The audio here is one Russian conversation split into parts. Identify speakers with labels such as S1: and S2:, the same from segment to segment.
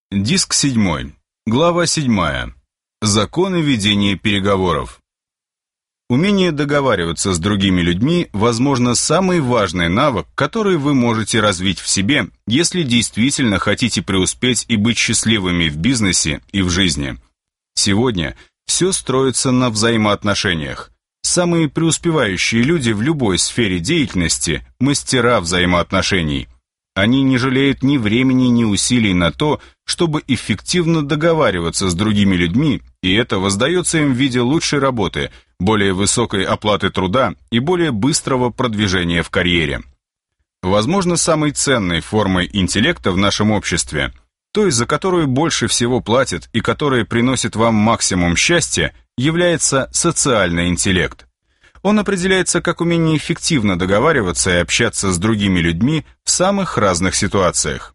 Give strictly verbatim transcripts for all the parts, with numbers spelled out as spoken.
S1: Диск седьмой. Глава седьмая. Законы ведения переговоров. Умение договариваться с другими людьми, возможно, самый важный навык, который вы можете развить в себе, если действительно хотите преуспеть и быть счастливыми в бизнесе и в жизни. Сегодня все строится на взаимоотношениях. Самые преуспевающие люди в любой сфере деятельности – мастера взаимоотношений. Они не жалеют ни времени, ни усилий на то, чтобы эффективно договариваться с другими людьми, и это воздается им в виде лучшей работы, более высокой оплаты труда и более быстрого продвижения в карьере. Возможно, самой ценной формой интеллекта в нашем обществе, той, за которую больше всего платят и которая приносит вам максимум счастья, является социальный интеллект. Он определяется как умение эффективно договариваться и общаться с другими людьми в самых разных ситуациях.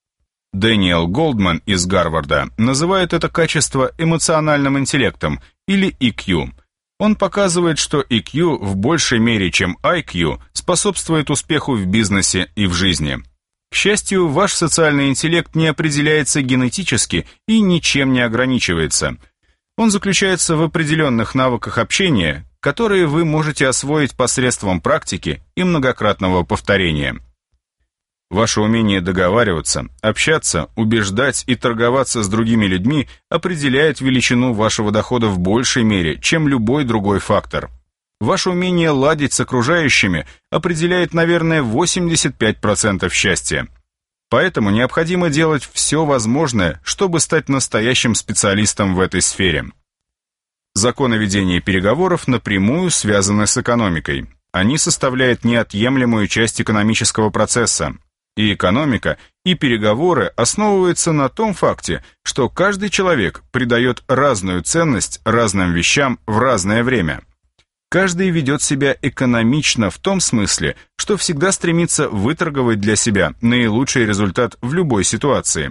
S1: Дэниел Голдман из Гарварда называет это качество эмоциональным интеллектом, или и кью. Он показывает, что и кью в большей мере, чем ай кью, способствует успеху в бизнесе и в жизни. К счастью, ваш социальный интеллект не определяется генетически и ничем не ограничивается. Он заключается в определенных навыках общения, которые вы можете освоить посредством практики и многократного повторения. Ваше умение договариваться, общаться, убеждать и торговаться с другими людьми определяет величину вашего дохода в большей мере, чем любой другой фактор. Ваше умение ладить с окружающими определяет, наверное, восемьдесят пять процентов счастья. Поэтому необходимо делать все возможное, чтобы стать настоящим специалистом в этой сфере. Законы ведения переговоров напрямую связаны с экономикой. Они составляют неотъемлемую часть экономического процесса. И экономика, и переговоры основываются на том факте, что каждый человек придает разную ценность разным вещам в разное время. Каждый ведет себя экономично в том смысле, что всегда стремится выторговать для себя наилучший результат в любой ситуации.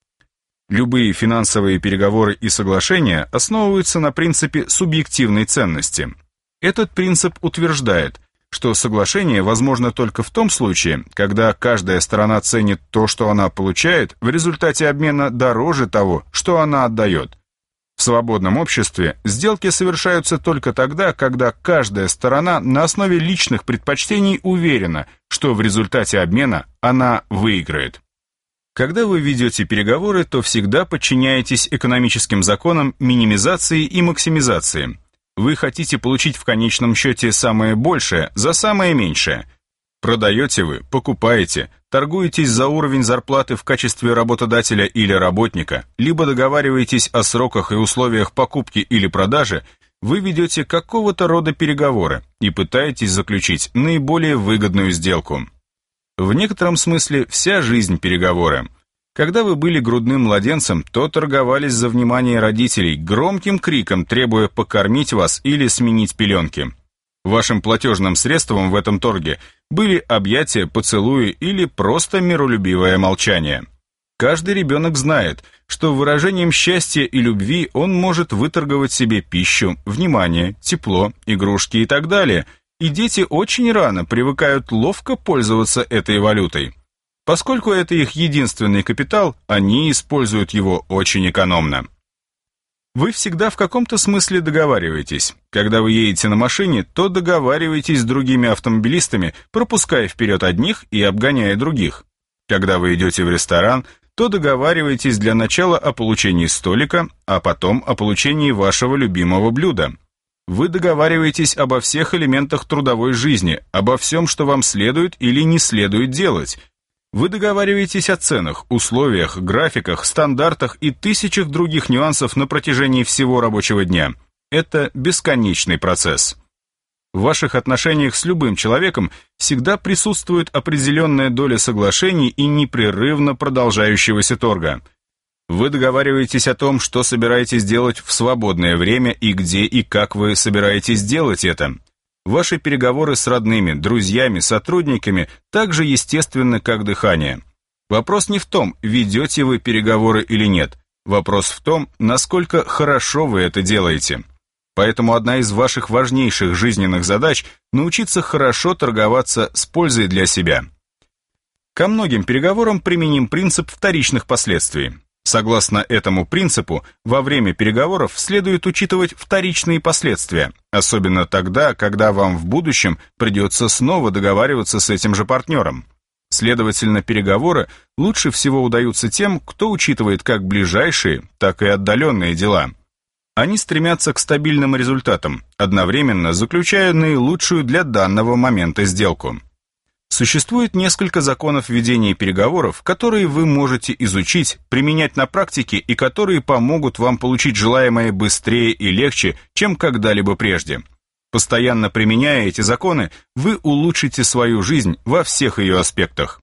S1: Любые финансовые переговоры и соглашения основываются на принципе субъективной ценности. Этот принцип утверждает, что соглашение возможно только в том случае, когда каждая сторона ценит то, что она получает, в результате обмена дороже того, что она отдает. В свободном обществе сделки совершаются только тогда, когда каждая сторона на основе личных предпочтений уверена, что в результате обмена она выиграет. Когда вы ведете переговоры, то всегда подчиняетесь экономическим законам минимизации и максимизации. Вы хотите получить в конечном счете самое большее за самое меньшее. Продаете вы, покупаете, торгуетесь за уровень зарплаты в качестве работодателя или работника, либо договариваетесь о сроках и условиях покупки или продажи, вы ведете какого-то рода переговоры и пытаетесь заключить наиболее выгодную сделку. В некотором смысле вся жизнь переговоры. Когда вы были грудным младенцем, то торговались за внимание родителей, громким криком требуя покормить вас или сменить пеленки. Вашим платежным средством в этом торге были объятия, поцелуи или просто миролюбивое молчание. Каждый ребенок знает, что выражением счастья и любви он может выторговать себе пищу, внимание, тепло, игрушки и так далее, и дети очень рано привыкают ловко пользоваться этой валютой. Поскольку это их единственный капитал, они используют его очень экономно. Вы всегда в каком-то смысле договариваетесь. Когда вы едете на машине, то договариваетесь с другими автомобилистами, пропуская вперед одних и обгоняя других. Когда вы идете в ресторан, то договариваетесь для начала о получении столика, а потом о получении вашего любимого блюда. Вы договариваетесь обо всех элементах трудовой жизни, обо всем, что вам следует или не следует делать. Вы договариваетесь о ценах, условиях, графиках, стандартах и тысячах других нюансов на протяжении всего рабочего дня. Это бесконечный процесс. В ваших отношениях с любым человеком всегда присутствует определенная доля соглашений и непрерывно продолжающегося торга. Вы договариваетесь о том, что собираетесь делать в свободное время и где и как вы собираетесь делать это. Ваши переговоры с родными, друзьями, сотрудниками так же естественны, как дыхание. Вопрос не в том, ведете вы переговоры или нет. Вопрос в том, насколько хорошо вы это делаете. Поэтому одна из ваших важнейших жизненных задач – научиться хорошо торговаться с пользой для себя. Ко многим переговорам применим принцип вторичных последствий. Согласно этому принципу, во время переговоров следует учитывать вторичные последствия, особенно тогда, когда вам в будущем придется снова договариваться с этим же партнером. Следовательно, переговоры лучше всего удаются тем, кто учитывает как ближайшие, так и отдаленные дела. Они стремятся к стабильным результатам, одновременно заключая наилучшую для данного момента сделку. Существует несколько законов ведения переговоров, которые вы можете изучить, применять на практике и которые помогут вам получить желаемое быстрее и легче, чем когда-либо прежде. Постоянно применяя эти законы, вы улучшите свою жизнь во всех ее аспектах.